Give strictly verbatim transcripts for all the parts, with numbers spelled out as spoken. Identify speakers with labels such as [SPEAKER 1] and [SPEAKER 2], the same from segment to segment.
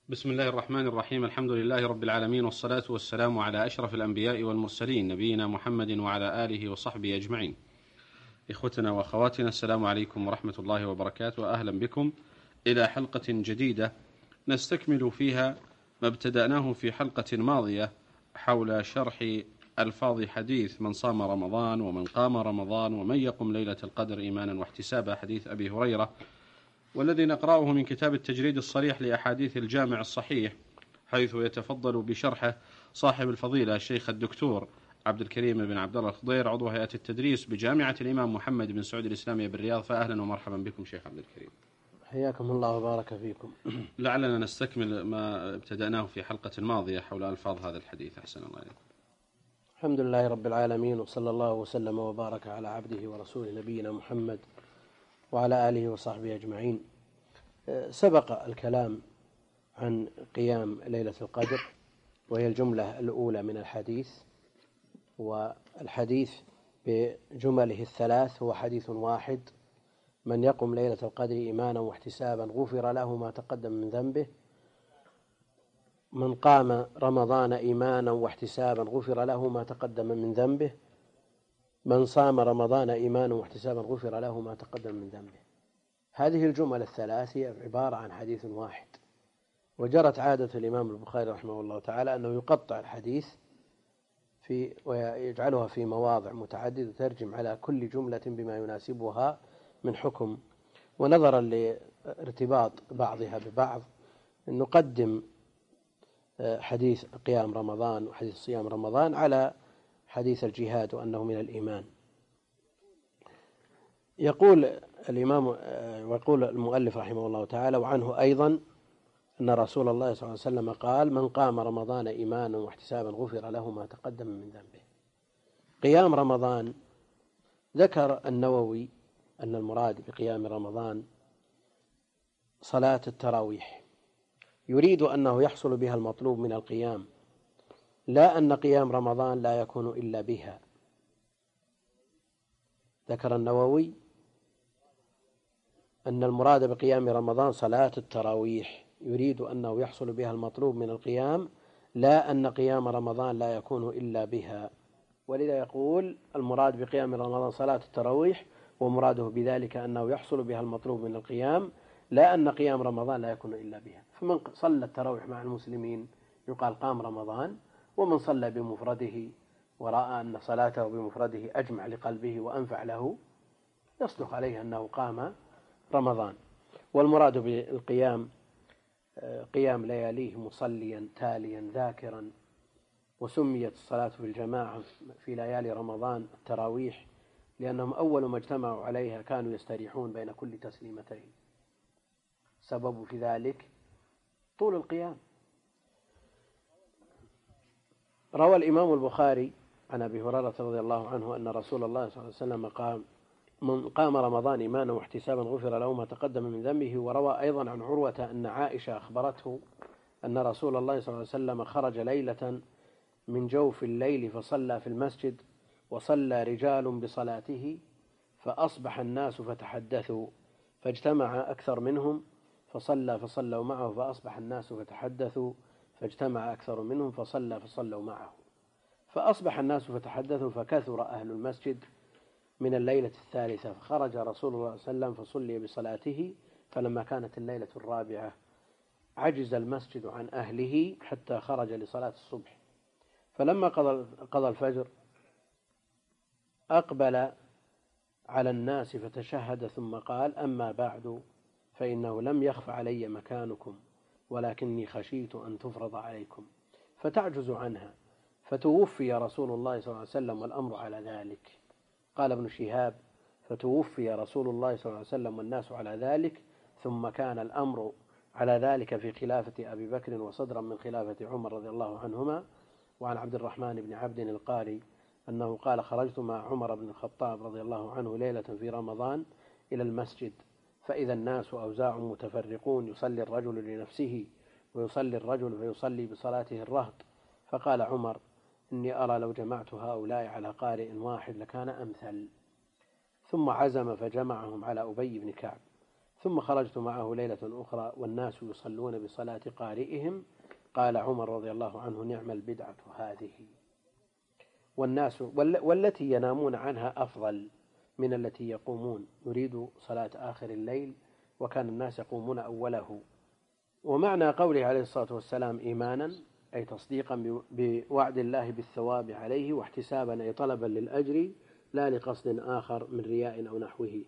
[SPEAKER 1] بسم الله الرحمن الرحيم. الحمد لله رب العالمين، والصلاة والسلام على أشرف الأنبياء والمرسلين، نبينا محمد وعلى آله وصحبه أجمعين. إخوتنا وأخواتنا، السلام عليكم ورحمة الله وبركاته، وأهلا بكم إلى حلقة جديدة نستكمل فيها ما ابتدأناه في حلقة ماضية حول شرح ألفاظ حديث من صام رمضان ومن قام رمضان ومن يقم ليلة القدر إيمانا واحتسابا، حديث أبي هريرة، والذي نقرأه من كتاب التجريد الصريح لأحاديث الجامع الصحيح، حيث يتفضل بشرحه صاحب الفضيلة الشيخ الدكتور عبد الكريم بن عبد الله الخضير، عضو هيئة التدريس بجامعة الإمام محمد بن سعود الإسلامية بالرياض. فأهلا ومرحبا بكم شيخ عبد الكريم.
[SPEAKER 2] حياكم الله وبارك فيكم.
[SPEAKER 1] لعلنا نستكمل ما ابتدأناه في حلقة الماضية حول ألفاظ هذا الحديث. أحسن الله عليكم.
[SPEAKER 2] الحمد لله رب العالمين، وصلى الله وسلم وبارك على عبده ورسوله نبينا محمد وعلى آله وصحبه أجمعين. سبق الكلام عن قيام ليلة القدر، وهي الجملة الأولى من الحديث، والحديث بجمله الثلاث هو حديث واحد: من يقم ليلة القدر إيمانا واحتسابا غفر له ما تقدم من ذنبه، من قام رمضان إيمانا واحتسابا غفر له ما تقدم من ذنبه، من صام رمضان إيمانا واحتسابا غفر له ما تقدم من ذنبه. هذه الجمل الثلاث هي عبارة عن حديث واحد، وجرت عادة الإمام البخاري رحمه الله تعالى أنه يقطع الحديث في ويجعلها في مواضع متعددة وترجم على كل جملة بما يناسبها من حكم. ونظرا لارتباط بعضها ببعض نقدم حديث قيام رمضان وحديث صيام رمضان على حديث الجهاد وأنه من الإيمان. يقول الإمام ويقول المؤلف رحمه الله تعالى: وعنه أيضا أن رسول الله صلى الله عليه وسلم قال: من قام رمضان إيمانا واحتسابا غفر له ما تقدم من ذنبه. قيام رمضان، ذكر النووي أن المراد بقيام رمضان صلاة التراويح، يريد أنه يحصل بها المطلوب من القيام، لا أن قيام رمضان لا يكون إلا بها. ذكر النووي أن المراد بقيام رمضان صلاة التراويح، يريد أنه يحصل بها المطلوب من القيام، لا أن قيام رمضان لا يكون إلا بها. ولذا يقول المراد بقيام رمضان صلاة التراويح، ومراده بذلك أنه يحصل بها المطلوب من القيام، لا أن قيام رمضان لا يكون إلا بها. فمن صلى التراويح مع المسلمين يقال قام رمضان، ومن صلى بمفرده ورأى أن صلاته بمفرده أجمع لقلبه وأنفع له يصدق عليه أنه قام رمضان. والمراد بالقيام قيام لياليه مصليا تاليا ذاكرا. وسميت الصلاة في الجماعة في ليالي رمضان التراويح لأنهم أول ما اجتمعوا عليها كانوا يستريحون بين كل تسليمتين، سبب في ذلك طول القيام. روى الإمام البخاري عن أبي هريرة رضي الله عنه أن رسول الله صلى الله عليه وسلم قام: من قام رمضان إيمانا واحتسابا غفر له ما تقدم من ذنبه. وروى أيضا عن عروة أن عائشة أخبرته أن رسول الله صلى الله عليه وسلم خرج ليلة من جوف الليل فصلى في المسجد، وصلى رجال بصلاته، فأصبح الناس فتحدثوا، فاجتمع أكثر منهم فصلى فصلوا معه، فأصبح الناس فتحدثوا، فاجتمع أكثر منهم فصلى فصلوا معه، فأصبح الناس فتحدثوا، فكثر أهل المسجد من الليلة الثالثة، فخرج رسول الله صلى الله عليه وسلم فصلي بصلاته. فلما كانت الليلة الرابعة عجز المسجد عن أهله حتى خرج لصلاة الصبح. فلما قضى الفجر أقبل على الناس فتشهد، ثم قال: أما بعد، فإنه لم يخف علي مكانكم، ولكني خشيت أن تفرض عليكم فتعجز عنها، فتوفي رسول الله صلى الله عليه وسلم والأمر على ذلك. قال ابن شهاب: فتوفي رسول الله صلى الله عليه وسلم والناس على ذلك، ثم كان الأمر على ذلك في خلافة أبي بكر وصدرا من خلافة عمر رضي الله عنهما. وعن عبد الرحمن بن عبد القاري أنه قال: خرجت مع عمر بن الخطاب رضي الله عنه ليلة في رمضان إلى المسجد، فإذا الناس أوزاع متفرقون، يصلي الرجل لنفسه ويصلي الرجل فيصلي بصلاته الرهط. فقال عمر: إني أرى لو جمعت هؤلاء على قارئ واحد لكان أمثل. ثم عزم فجمعهم على أبي بن كعب، ثم خرجت معه ليلة أخرى والناس يصلون بصلاة قارئهم، قال عمر رضي الله عنه: نعم البدعة هذه. والناس والتي ينامون عنها أفضل من التي يقومون، يريد صلاة آخر الليل وكان الناس يقومون أوله. ومعنى قوله عليه الصلاة والسلام إيمانا أي تصديقا بوعد الله بالثواب عليه، واحتسابا أي طلبا للأجر لا لقصد آخر من رياء أو نحوه.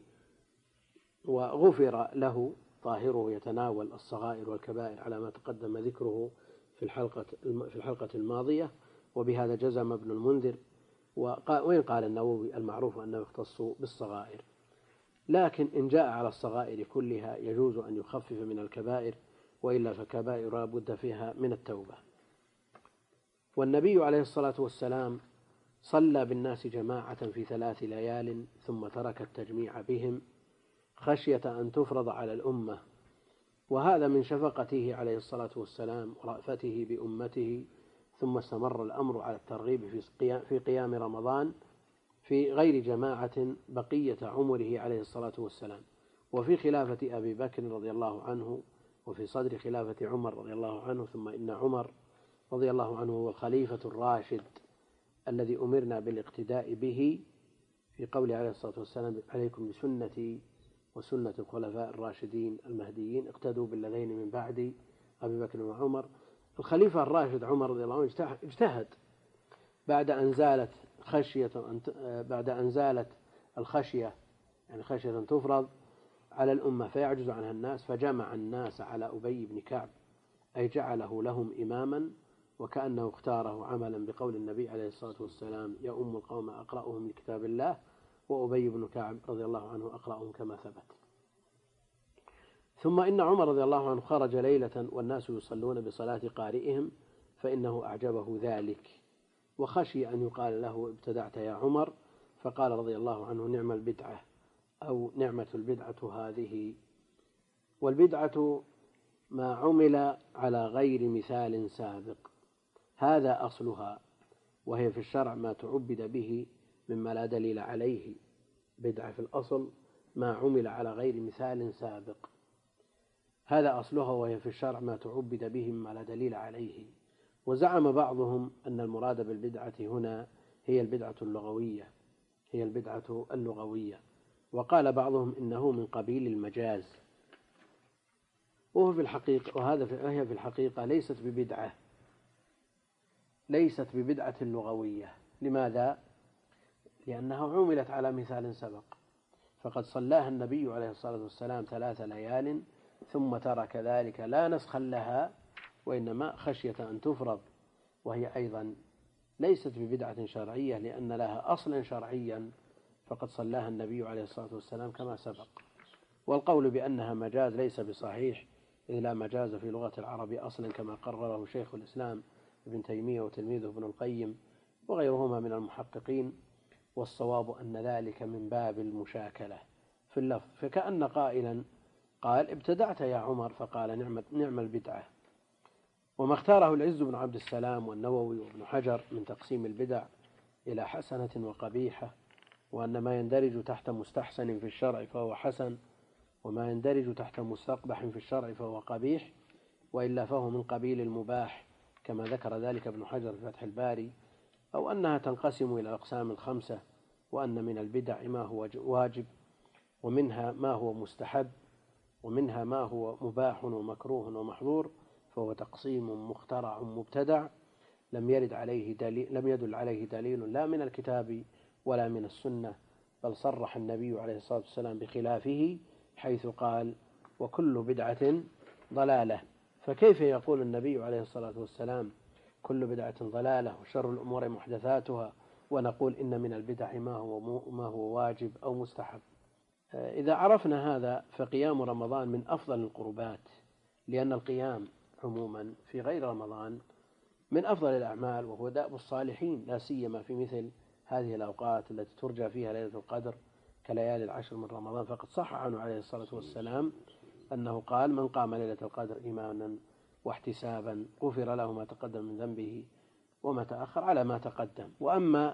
[SPEAKER 2] وغفر له طاهره يتناول الصغائر والكبائر على ما تقدم ذكره في الحلقة في الحلقة الماضية، وبهذا جزم ابن المنذر. وإن قال النووي المعروف أنه يختص بالصغائر، لكن إن جاء على الصغائر كلها يجوز أن يخفف من الكبائر، وإلا فكبائر لا بد فيها من التوبة. والنبي عليه الصلاة والسلام صلى بالناس جماعة في ثلاث ليال ثم ترك التجميع بهم خشية أن تفرض على الأمة، وهذا من شفقته عليه الصلاة والسلام ورأفته بأمته. ثم استمر الأمر على الترغيب في قيام رمضان في غير جماعة بقية عمره عليه الصلاة والسلام، وفي خلافة أبي بكر رضي الله عنه، وفي صدر خلافة عمر رضي الله عنه. ثم إن عمر رضي الله عنه هو الخليفة الراشد الذي أمرنا بالاقتداء به في قوله عليه الصلاة والسلام: عليكم بسنتي وسنة الخلفاء الراشدين المهديين اقتدوا بالذين من بعد أبي بكر وعمر. الخليفة الراشد عمر رضي الله عنه اجتهد بعد أن زالت خشية بعد أن زالت الخشية يعني خشية أن تفرض على الأمة فيعجز عنها الناس، فجمع الناس على أبي بن كعب، أي جعله لهم إماما، وكأنه اختاره عملا بقول النبي عليه الصلاة والسلام: يؤم القوم أقرأهم لكتاب الله، وأبي بن كعب رضي الله عنه أقرأهم كما ثبت. ثم إن عمر رضي الله عنه خرج ليلة والناس يصلون بصلاة قارئهم، فإنه أعجبه ذلك وخشي أن يقال له: ابتدعت يا عمر، فقال رضي الله عنه: نعم البدعة أو نعمة البدعة هذه. والبدعة ما عمل على غير مثال سابق، هذا أصلها، وهي في الشرع ما تعبد به مما لا دليل عليه. بدعة في الأصل ما عمل على غير مثال سابق، هذا أصلها، وهي في الشرع ما تعبد به مما لا دليل عليه. وزعم بعضهم أن المراد بالبدعة هنا هي البدعة اللغوية هي البدعة اللغوية وقال بعضهم إنه من قبيل المجاز، وهو في الحقيقة وهذا في وهي في الحقيقة ليست ببدعة ليست ببدعة لغوية. لماذا؟ لأنها عملت على مثال سبق، فقد صلاها النبي عليه الصلاة والسلام ثلاث ليال ثم ترك ذلك لا نسخا لها، وإنما خشية أن تفرض، وهي أيضا ليست ببدعة شرعية لأن لها أصلا شرعيا، فقد صلاها النبي عليه الصلاة والسلام كما سبق. والقول بأنها مجاز ليس بصحيح، إذ لا مجاز في لغة العرب أصلا كما قرره شيخ الإسلام ابن تيمية وتلميذه ابن القيم وغيرهما من المحققين، والصواب أن ذلك من باب المشاكلة في اللفظ، فكأن قائلا قال: ابتدعت يا عمر، فقال: نعم, نعم البدعة. وما اختاره العز بن عبد السلام والنووي وابن حجر من تقسيم البدع إلى حسنة وقبيحة، وأن ما يندرج تحت مستحسن في الشرع فهو حسن، وما يندرج تحت مستقبح في الشرع فهو قبيح، وإلا فهو من قبيل المباح كما ذكر ذلك ابن حجر في فتح الباري، أو أنها تنقسم إلى الأقسام الخمسة، وأن من البدع ما هو واجب، ومنها ما هو مستحب، ومنها ما هو مباح ومكروه ومحظور، فهو تقسيم مخترع مبتدع لم يرد عليه دليل لم يدل عليه دليل لا من الكتاب ولا من السنة، بل صرح النبي عليه الصلاة والسلام بخلافه حيث قال: وكل بدعة ضلالة. فكيف يقول النبي عليه الصلاة والسلام: كل بدعة ضلالة وشر الأمور محدثاتها، ونقول إن من البدع ما هو ما هو واجب أو مستحب؟ إذا عرفنا هذا فقيام رمضان من أفضل القربات، لأن القيام عموما في غير رمضان من أفضل الأعمال، وهو دأب الصالحين، لا سيما في مثل هذه الأوقات التي ترجى فيها ليلة القدر كليالي العشر من رمضان. فقد صح عنه عليه الصلاة والسلام أنه قال: من قام ليلة القدر إيمانا واحتسابا غفر له ما تقدم من ذنبه وما تأخر على ما تقدم. وأما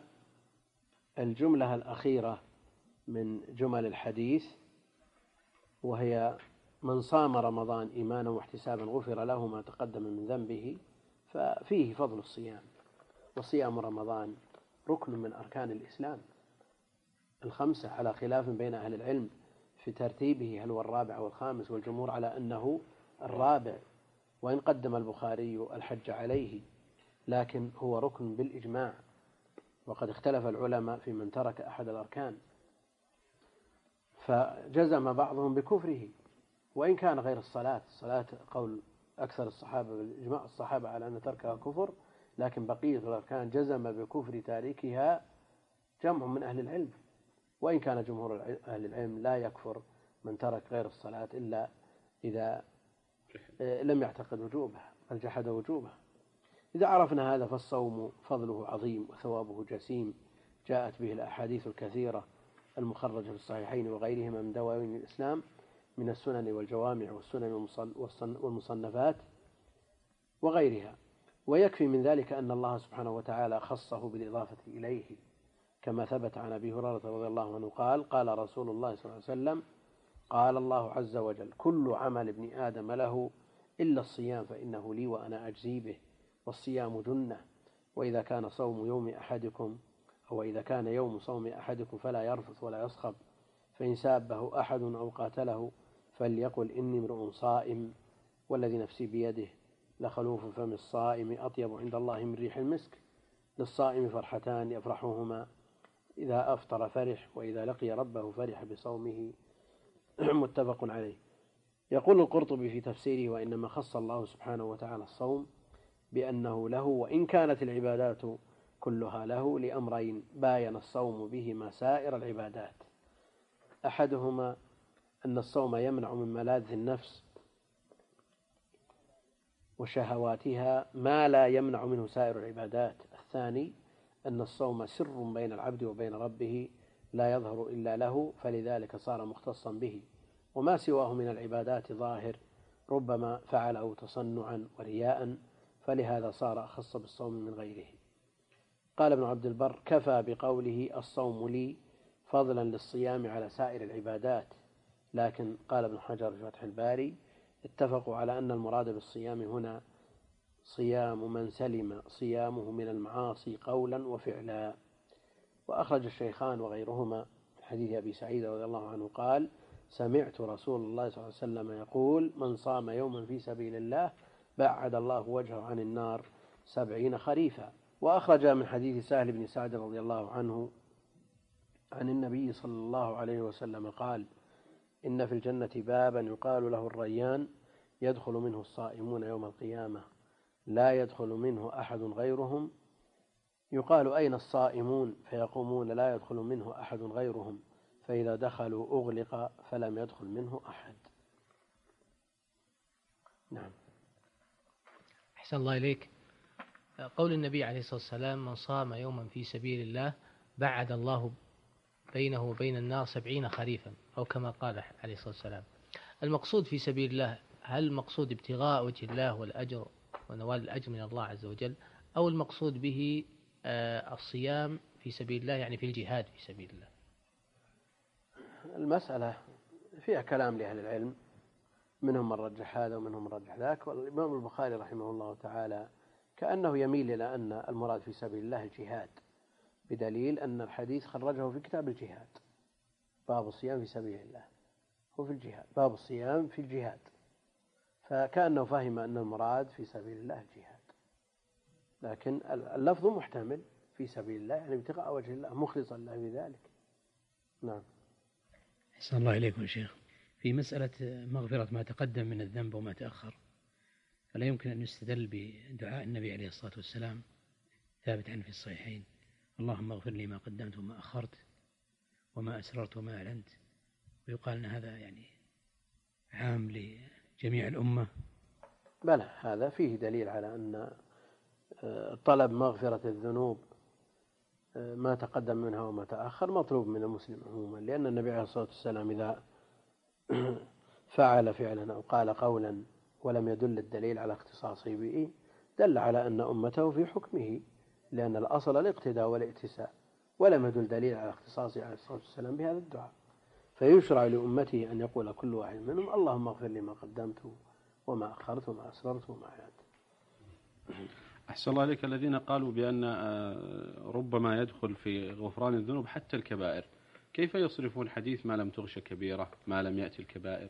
[SPEAKER 2] الجملة الأخيرة من جمل الحديث وهي من صام رمضان إيمانا واحتسابا غفر له ما تقدم من ذنبه، ففيه فضل الصيام. وصيام رمضان ركن من أركان الإسلام الخمسة، على خلاف بين أهل العلم في ترتيبه هل هو الرابع أو الخامس، والجمهور على أنه الرابع، وإن قدم البخاري الحج عليه، لكن هو ركن بالإجماع. وقد اختلف العلماء في من ترك أحد الأركان، فجزم بعضهم بكفره، وإن كان غير الصلاة. الصلاة قول أكثر الصحابة بالإجماع الصحابة على أن تركها كفر، لكن بقية الأركان جزم بكفر تاركها جمع من أهل العلم، وإن كان جمهور أهل العلم لا يكفر من ترك غير الصلاة إلا إذا لم يعتقد وجوبها بل جحد وجوبها. إذا عرفنا هذا فالصوم فضله عظيم وثوابه جسيم، جاءت به الأحاديث الكثيرة المخرجة في الصحيحين وغيرهما من دواوين الإسلام من السنن والجوامع والسنن والمصنفات وغيرها. ويكفي من ذلك أن الله سبحانه وتعالى خصه بالإضافة إليه، كما ثبت عن أبي هريرة رضي الله عنه قال: قال رسول الله صلى الله عليه وسلم: قال الله عز وجل: كل عمل ابن آدم له إلا الصيام فإنه لي وأنا أجزي به، والصيام جنة، وإذا كان صوم يوم أحدكم أو إذا كان يوم صوم أحدكم فلا يرفث ولا يصخب، فإن سابه أحد أو قاتله فليقل إني امرؤ صائم، والذي نفسي بيده لخلوف فم الصائم أطيب عند الله من ريح المسك، للصائم فرحتان يفرحهما، إذا أفطر فرح، وإذا لقي ربه فرح بصومه. متفق عليه. يقول القرطبي في تفسيره: وإنما خص الله سبحانه وتعالى الصوم بأنه له، وإن كانت العبادات كلها له، لأمرين باين الصوم بهما سائر العبادات: أحدهما أن الصوم يمنع من ملاذ النفس وشهواتها ما لا يمنع منه سائر العبادات. الثاني أن الصوم سر بين العبد وبين ربه لا يظهر إلا له، فلذلك صار مختصا به، وما سواه من العبادات ظاهر ربما فعله تصنعا ورياء، فلهذا صار أخص بالصوم من غيره. قال ابن عبد البر: كفى بقوله الصوم لي فضلا للصيام على سائر العبادات. لكن قال ابن حجر في فتح الباري: اتفقوا على أن المراد بالصيام هنا صيام من سلم صيامه من المعاصي قولا وفعلا. وأخرج الشيخان وغيرهما من حديث أبي سعيد رضي الله عنه قال: سمعت رسول الله صلى الله عليه وسلم يقول: من صام يوما في سبيل الله بعد الله وجهه عن النار سبعين خريفا. وأخرج من حديث سهل بن سعد رضي الله عنه عن النبي صلى الله عليه وسلم قال: إن في الجنة بابا يقال له الريان، يدخل منه الصائمون يوم القيامة لا يدخل منه أحد غيرهم، يقال: أين الصائمون؟ فيقومون: لا يدخل منه أحد غيرهم، فإذا دخلوا أغلق فلم يدخل منه أحد. نعم.
[SPEAKER 3] أحسن الله إليك. قول النبي عليه الصلاة والسلام: من صام يوما في سبيل الله بعد الله بينه وبين النار سبعين خريفا، أو كما قال عليه الصلاة والسلام. المقصود في سبيل الله، هل المقصود ابتغاء وجه الله والأجر ونوال الأجر من الله عز وجل، أو المقصود به الصيام في سبيل الله يعني في الجهاد في سبيل الله؟
[SPEAKER 2] المسألة فيها كلام لأهل العلم، منهم من رجح هذا ومنهم من رجح ذاك. والإمام البخاري رحمه الله تعالى كأنه يميل إلى أن المراد في سبيل الله الجهاد، بدليل أن الحديث خرجه في كتاب الجهاد: باب الصيام في سبيل الله، هو في الجهاد، باب الصيام في الجهاد، فكأنه فهم أن المراد في سبيل الله الجهاد، لكن اللفظ محتمل في سبيل الله يعني ابتغاء وجه الله مخلصا له بذلك. نعم.
[SPEAKER 4] أحسن الله إليكم يا شيخ. في مسألة مغفرة ما تقدم من الذنب وما تأخر، فلا يمكن أن يستدل بدعاء النبي عليه الصلاة والسلام ثابت عنه في الصحيحين: اللهم اغفر لي ما قدمت وما أخرت وما أسررت وما أعلنت، ويقال أن هذا يعني عام لجميع الأمة؟
[SPEAKER 2] بلى، هذا فيه دليل على أن طلب مغفرة الذنوب ما تقدم منها وما تأخر مطلوب من المسلم عموما، لأن النبي عليه الصلاة والسلام إذا فعل فعلا أو قال قولا ولم يدل الدليل على اختصاصه به دل على أن أمته في حكمه، لأن الأصل الاقتداء والائتساء، ولم يدل دليل على اختصاصه عليه الصلاة والسلام بهذا الدعاء. فيشرع لأمته أن يقول كل واحد منهم اللهم اغفر لي ما قدمت وما أخرت وما أسررت وما أعلنت.
[SPEAKER 1] أحسن الله عليك. الذين قالوا بأن ربما يدخل في غفران الذنوب حتى الكبائر، كيف يصرفون حديث ما لم تغش كبيرة ما لم يأتي الكبائر؟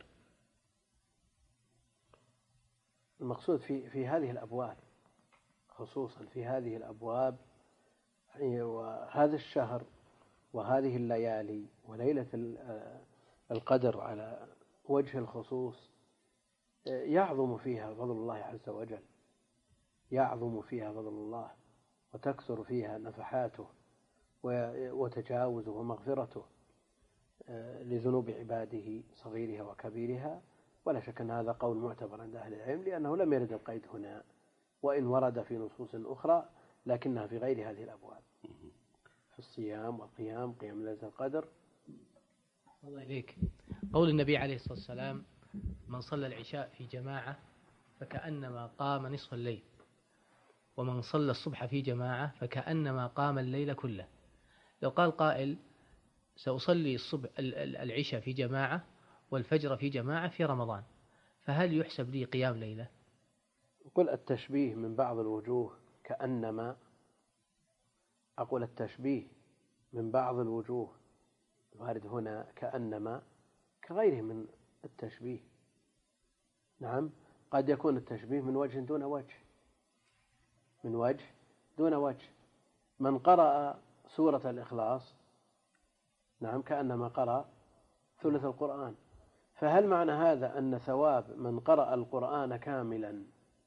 [SPEAKER 2] المقصود في في هذه الأبواب، خصوصا في هذه الأبواب وهذا الشهر وهذه الليالي وليلة القدر على وجه الخصوص، يعظم فيها فضل الله عز وجل، يعظم فيها فضل الله وتكثر فيها نفحاته وتجاوزه ومغفرته لذنوب عباده صغيرها وكبيرها. ولا شك أن هذا قول معتبر عند أهل العلم، لأنه لم يرد القيد هنا، وإن ورد في نصوص أخرى لكنها في غير هذه الأبواب، في الصيام والقيام، قيام ليلة القدر.
[SPEAKER 3] الله إليك. قول النبي عليه الصلاة والسلام من صلى العشاء في جماعة فكأنما قام نصف الليل، ومن صلى الصبح في جماعة فكأنما قام الليل كله. لو قال قائل سأصلي الصبح العشاء في جماعة والفجر في جماعة في رمضان، فهل يحسب لي قيام ليلة؟
[SPEAKER 2] قل التشبيه من بعض الوجوه كأنما، أقول التشبيه من بعض الوجوه الوارد هنا كأنما كغيره من التشبيه. نعم، قد يكون التشبيه من وجه دون وجه، من وجه دون وجه. من قرأ سورة الإخلاص نعم كأنما قرأ ثلث القرآن، فهل معنى هذا أن ثواب من قرأ القرآن كاملا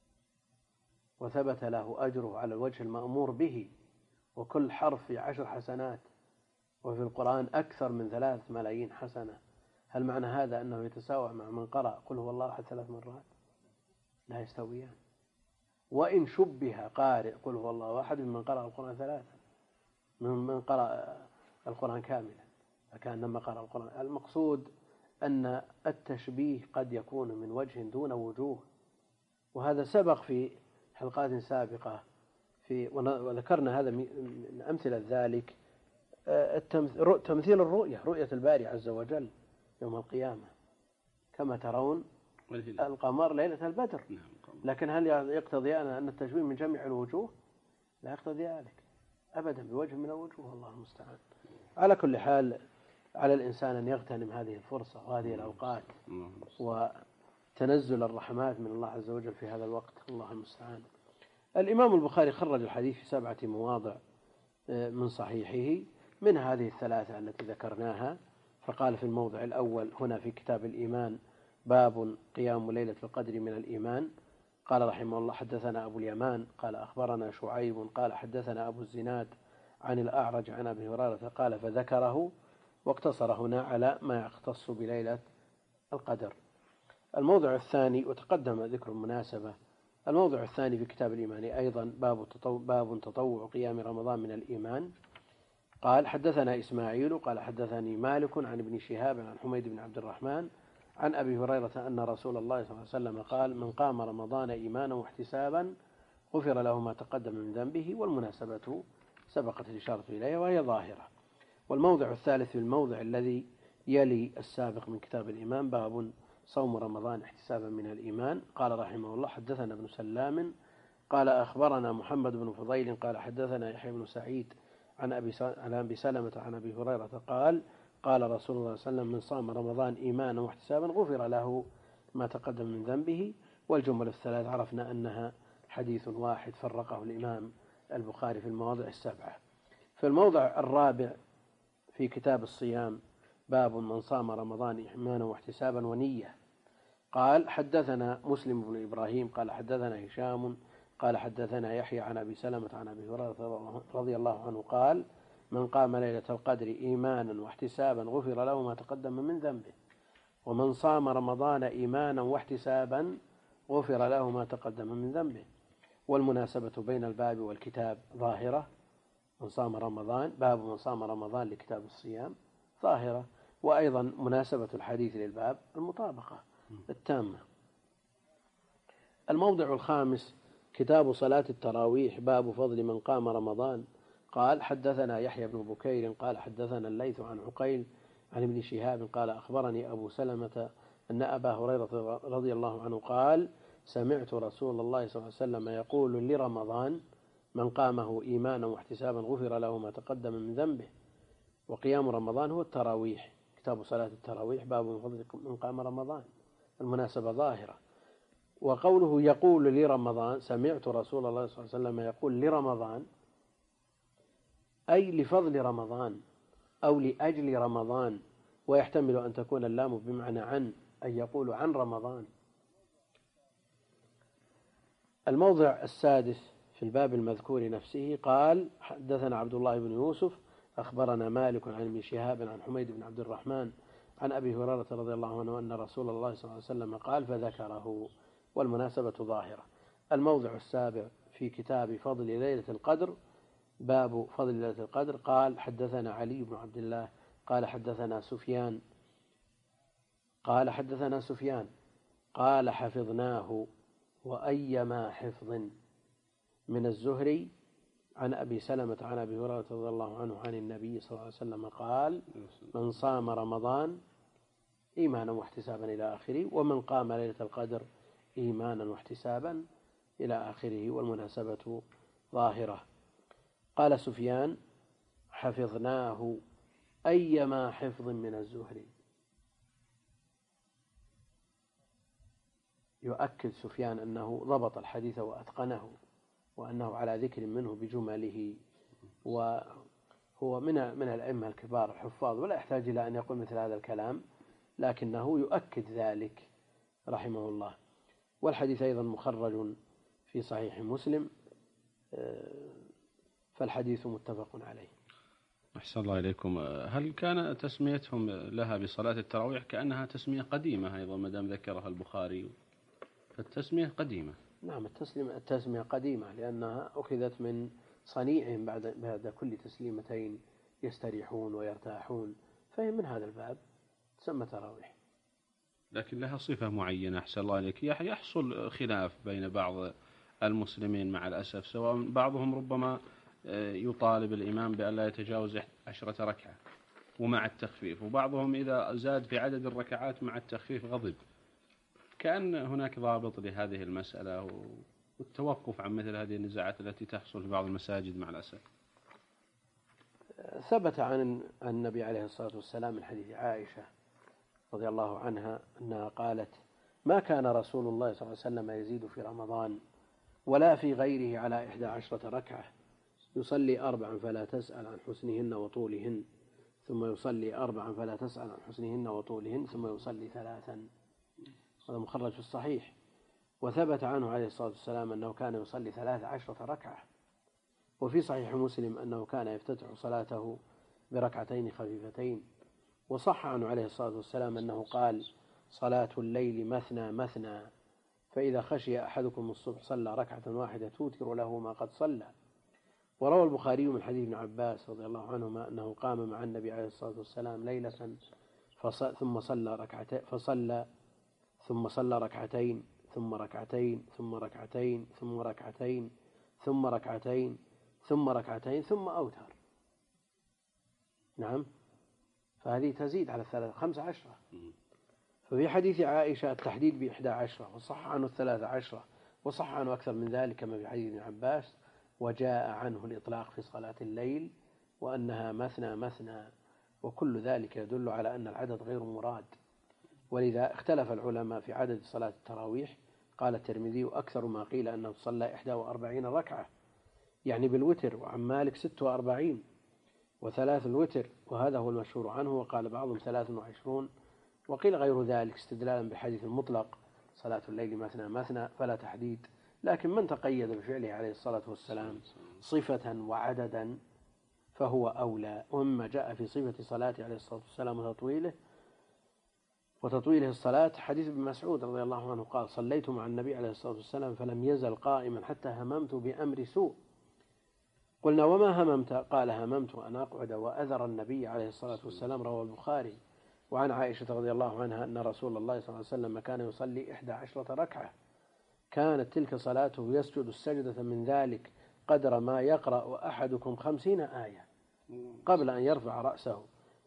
[SPEAKER 2] وثبت له أجره على الوجه المأمور به، وكل حرف في عشر حسنات، وفي القرآن أكثر من ثلاث ملايين حسنة، هل معنى هذا أنه يتساوى مع من قرأ قل هو الله أحد ثلاث مرات؟ لا يستويان. وإن شبه قارئ قل هو الله أحد من قرأ القرآن ثلاثا من قرأ القرآن كاملا فكأنما قرأ القرآن. المقصود أن التشبيه قد يكون من وجه دون وجوه، وهذا سبق في حلقات سابقة في وذكرنا هذا من أمثلة ذلك تمثيل الرؤية، رؤية الباري عز وجل يوم القيامة كما ترون القمر ليلة البدر، لكن هل يقتضي أن التشبيه من جميع الوجوه؟ لا يقتضي ذلك أبدا بوجه من الوجوه، الله المستعان. على كل حال على الإنسان أن يغتنم هذه الفرصة وهذه الأوقات وتنزل الرحمات من الله عز وجل في هذا الوقت، الله المستعان. الإمام البخاري خرج الحديث في سبعة مواضع من صحيحه، من هذه الثلاثة التي ذكرناها، فقال في الموضع الأول هنا في كتاب الإيمان باب قيام ليلة القدر من الإيمان، قال رحمه الله حدثنا أبو اليمان قال أخبرنا شعيب قال حدثنا أبو الزناد عن الأعرج عن أبي هريرة قال فذكره، واقتصر هنا على ما يختص بليلة القدر. الموضع الثاني وتقدم ذكر المناسبة، الموضع الثاني في كتاب الإيمان أيضا باب تطوع, باب تطوع قيام رمضان من الإيمان، قال حدثنا إسماعيل قال حدثني مالك عن ابن شهاب عن حميد بن عبد الرحمن عن أبي هريرة أن رسول الله صلى الله عليه وسلم قال من قام رمضان إيمانا واحتسابا غفر له ما تقدم من ذنبه، والمناسبة سبقت الإشارة إليها وهي ظاهرة. والموضع الثالث في الموضع الذي يلي السابق من كتاب الإيمان باب صوم رمضان احتسابا من الإيمان، قال رحمه الله حدثنا ابن سلام قال أخبرنا محمد بن فضيل قال حدثنا يحيى بن سعيد عن أبي عن أبي سلمة عن أبي هريرة قال قال رسول الله صلى الله عليه وسلم من صام رمضان إيمانا واحتسابا غفر له ما تقدم من ذنبه. والجمل الثلاث عرفنا أنها حديث واحد فرقه الإمام البخاري في المواضع السبعة. في الموضع الرابع في كتاب الصيام باب من صام رمضان إيمانا واحتسابا ونية، قال حدثنا مسلم بن إبراهيم قال حدثنا هشام قال حدثنا يحيى عن أبي سلمة عن أبي هريرة رضي الله عنه قال من قام ليلة القدر إيمانا واحتسابا غفر له ما تقدم من ذنبه، ومن صام رمضان إيمانا واحتسابا غفر له ما تقدم من ذنبه. والمناسبة بين الباب والكتاب ظاهرة، من صام رمضان باب من صام رمضان لكتاب الصيام ظاهرة، وأيضا مناسبة الحديث للباب المطابقة التامة. الموضع الخامس كتاب صلاة التراويح باب فضل من قام رمضان، قال حدثنا يحيى بن بكير قال حدثنا الليث عن عقيل عن ابن شهاب قال أخبرني أبو سلمة أن أبا هريرة رضي الله عنه قال سمعت رسول الله صلى الله عليه وسلم يقول لرمضان من قامه إيمانا واحتسابا غفر له ما تقدم من ذنبه. وقيام رمضان هو التراويح، كتاب صلاة التراويح باب من فضل من قام رمضان، المناسبة ظاهرة. وقوله يقول لرمضان سمعت رسول الله صلى الله عليه وسلم يقول لرمضان أي لفضل رمضان أو لأجل رمضان، ويحتمل أن تكون اللام بمعنى عن، أي يقول عن رمضان. الموضع السادس في الباب المذكور نفسه قال حدثنا عبد الله بن يوسف أخبرنا مالك عن ابن شهاب عن حميد بن عبد الرحمن عن أبي هريرة رضي الله عنه أن رسول الله صلى الله عليه وسلم قال فذكره، والمناسبة ظاهرة. الموضع السابع في كتاب فضل ليلة القدر باب فضل ليلة القدر قال حدثنا علي بن عبد الله قال حدثنا سفيان قال حدثنا سفيان قال حفظناه وأيما حفظ من الزهري عن أبي سلمة عن أبي هريرة رضي الله عنه عن النبي صلى الله عليه وسلم قال من صام رمضان إيمانا واحتسابا إلى آخره ومن قام ليلة القدر إيمانا واحتسابا إلى آخره، والمناسبة ظاهرة. قال سفيان حفظناه أيما حفظ من الزهري، يؤكد سفيان أنه ضبط الحديث وأتقنه وأنه على ذكر منه بجمله، وهو من من الأئمة الكبار الحفاظ ولا يحتاج إلى أن يقول مثل هذا الكلام، لكنه يؤكد ذلك رحمه الله. والحديث أيضا مخرج في صحيح مسلم، فالحديث متفق عليه.
[SPEAKER 1] أحسن الله إليكم. هل كان تسميتهم لها بصلاة التراويح كأنها تسمية قديمة أيضا ما دام ذكرها البخاري، فالتسمية قديمة؟
[SPEAKER 2] نعم التسمية قديمة لأنها أخذت من صنيعهم بعد بعد كل تسليمتين يستريحون ويرتاحون، فهي من هذا الباب تسمى تراويح.
[SPEAKER 1] لكن لها صفة معينة أحسن الله إليك، يحصل خلاف بين بعض المسلمين مع الأسف، سواء بعضهم ربما يطالب الإمام بأن لا يتجاوز عشرة ركعة ومع التخفيف، وبعضهم إذا زاد في عدد الركعات مع التخفيف غضب. كأن هناك ضابط لهذه المسألة والتوقف عن مثل هذه النزاعات التي تحصل في بعض المساجد مع الأسف.
[SPEAKER 2] ثبت عن النبي عليه الصلاة والسلام من حديث عائشة رضي الله عنها أنها قالت ما كان رسول الله صلى الله عليه وسلم يزيد في رمضان ولا في غيره على إحدى عشرة ركعة، يصلي أربعا فلا تسأل عن حسنهن وطولهن، ثم يصلي أربعا فلا تسأل عن حسنهن وطولهن، ثم يصلي ثلاثا. هذا مخرج في الصحيح. وثبت عنه عليه الصلاة والسلام أنه كان يصلي ثلاث عشرة ركعة. وفي صحيح مسلم أنه كان يفتتح صلاته بركعتين خفيفتين. وصح عنه عليه الصلاة والسلام أنه قال صلاة الليل مثنى مثنى، فإذا خشي أحدكم الصبح صلى ركعة واحدة توتر له ما قد صلى. وروى البخاري من حديث ابن عباس رضي الله عنهما أنه قام مع النبي عليه الصلاة والسلام ليلة ثم صلى ركعتين فصلى ثم صلى ركعتين ثم ركعتين ثم ركعتين ثم ركعتين ثم ركعتين ثم ركعتين ثم أوتر. نعم، فهذه تزيد على الثلاثة خمسة عشرة. ففي حديث عائشة التحديد بإحدى عشرة، وصح عنه الثلاثة عشرة، وصح عنه أكثر من ذلك كما في حديث ابن عباس. وجاء عنه الإطلاق في صلاة الليل وأنها مثنى مثنى، وكل ذلك يدل على أن العدد غير مراد. ولذا اختلف العلماء في عدد صلاة التراويح. قال الترمذي أكثر ما قيل أنه صلى إحدى وأربعين ركعة، يعني بالوتر، وعن مالك ست وأربعين وثلاث الوتر، وهذا هو المشهور عنه. وقال بعضهم ثلاث وعشرون، وقيل غير ذلك استدلالا بحديث المطلق صلاة الليل مثنى مثنى فلا تحديد. لكن من تقيد بفعله عليه الصلاة والسلام صفة وعددا فهو أولى. ومما جاء في صفة صلاته عليه الصلاة والسلام وتطويله وتطويله الصلاة حديث ابن مسعود رضي الله عنه قال صليت مع النبي عليه الصلاة والسلام فلم يزل قائما حتى هممت بأمر سوء. قلنا وما هممت؟ قال هممت أن أقعد وأذر النبي عليه الصلاة والسلام. رواه البخاري. وعن عائشة رضي الله عنها أن رسول الله صلى الله عليه وسلم كان يصلي إحدى عشرة ركعة، كانت تلك صلاته يسجد السجدة من ذلك قدر ما يقرأ أحدكم خمسين آية قبل أن يرفع رأسه،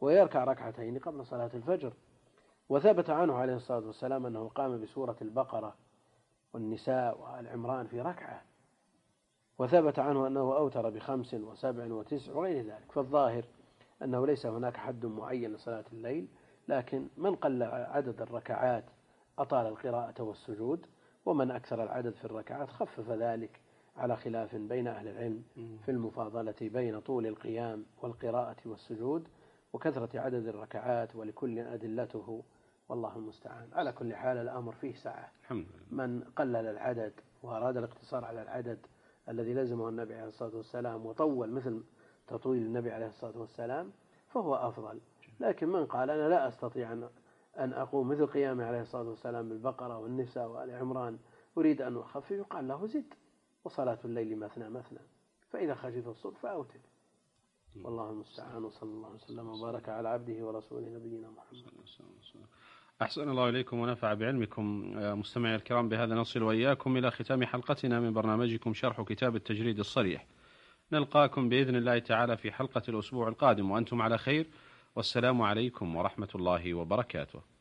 [SPEAKER 2] ويركع ركعتين قبل صلاة الفجر. وثبت عنه عليه الصلاة والسلام أنه قام بسورة البقرة والنساء وآل عمران في ركعة، وثبت عنه أنه أوتر بخمس وسبع وتسع وغير ذلك. فالظاهر أنه ليس هناك حد معين لصلاة الليل، لكن من قل عدد الركعات أطال القراءة والسجود، ومن أكثر العدد في الركعات خفف ذلك، على خلاف بين أهل العلم في المفاضلة بين طول القيام والقراءة والسجود وكثرة عدد الركعات، ولكل أدلته والله المستعان. على كل حال الأمر فيه سعة. من قلل العدد وأراد الاقتصار على العدد الذي لزمه النبي عليه الصلاة والسلام وطول مثل تطويل النبي عليه الصلاة والسلام فهو أفضل. لكن من قال أنا لا أستطيع أن أقوم مثل قيامه عليه الصلاة والسلام بالبقرة والنساء وآل عمران، أريد أن أخفف، يقال له زد، وصلاة الليل مثنى مثنى، فإذا خشيت الصبح فأوتر. والله المستعان، وصلى الله وسلم وبارك على عبده ورسوله نبينا محمد.
[SPEAKER 1] أحسن الله إليكم ونفع بعلمكم. مستمعي الكرام، بهذا نصل وإياكم إلى ختام حلقتنا من برنامجكم شرح كتاب التجريد الصريح. نلقاكم بإذن الله تعالى في حلقة الأسبوع القادم وأنتم على خير، والسلام عليكم ورحمة الله وبركاته.